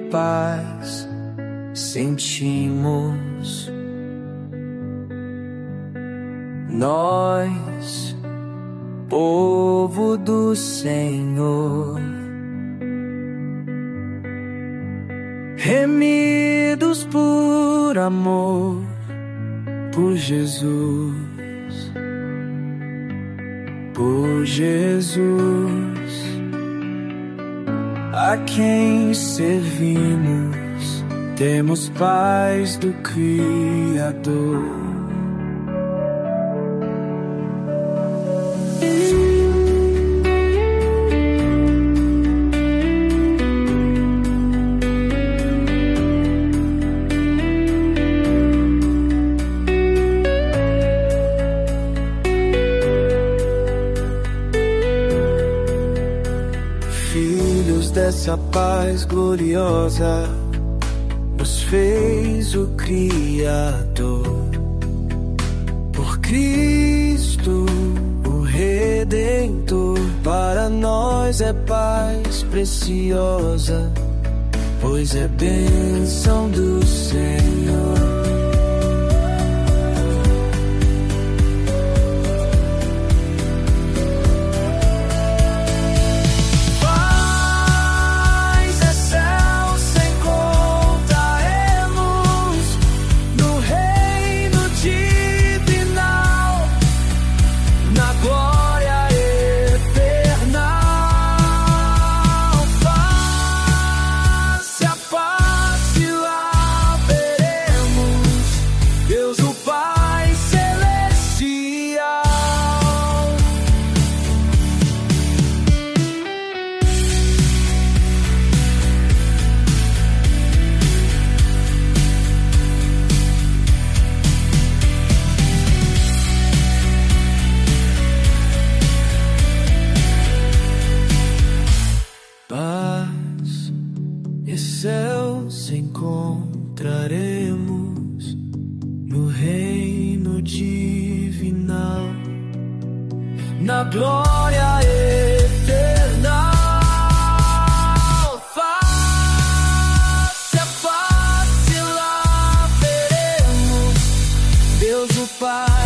paz sentimos. Nós, povo do Senhor, remidos por amor, por Jesus, por Jesus, a quem servimos, temos paz do Criador. Dessa paz gloriosa nos fez o Criador. Por Cristo, o Redentor, para nós é paz preciosa, pois é bênção do Senhor. Céus encontraremos no reino divinal, na glória eterna. Face a face lá veremos Deus o Pai.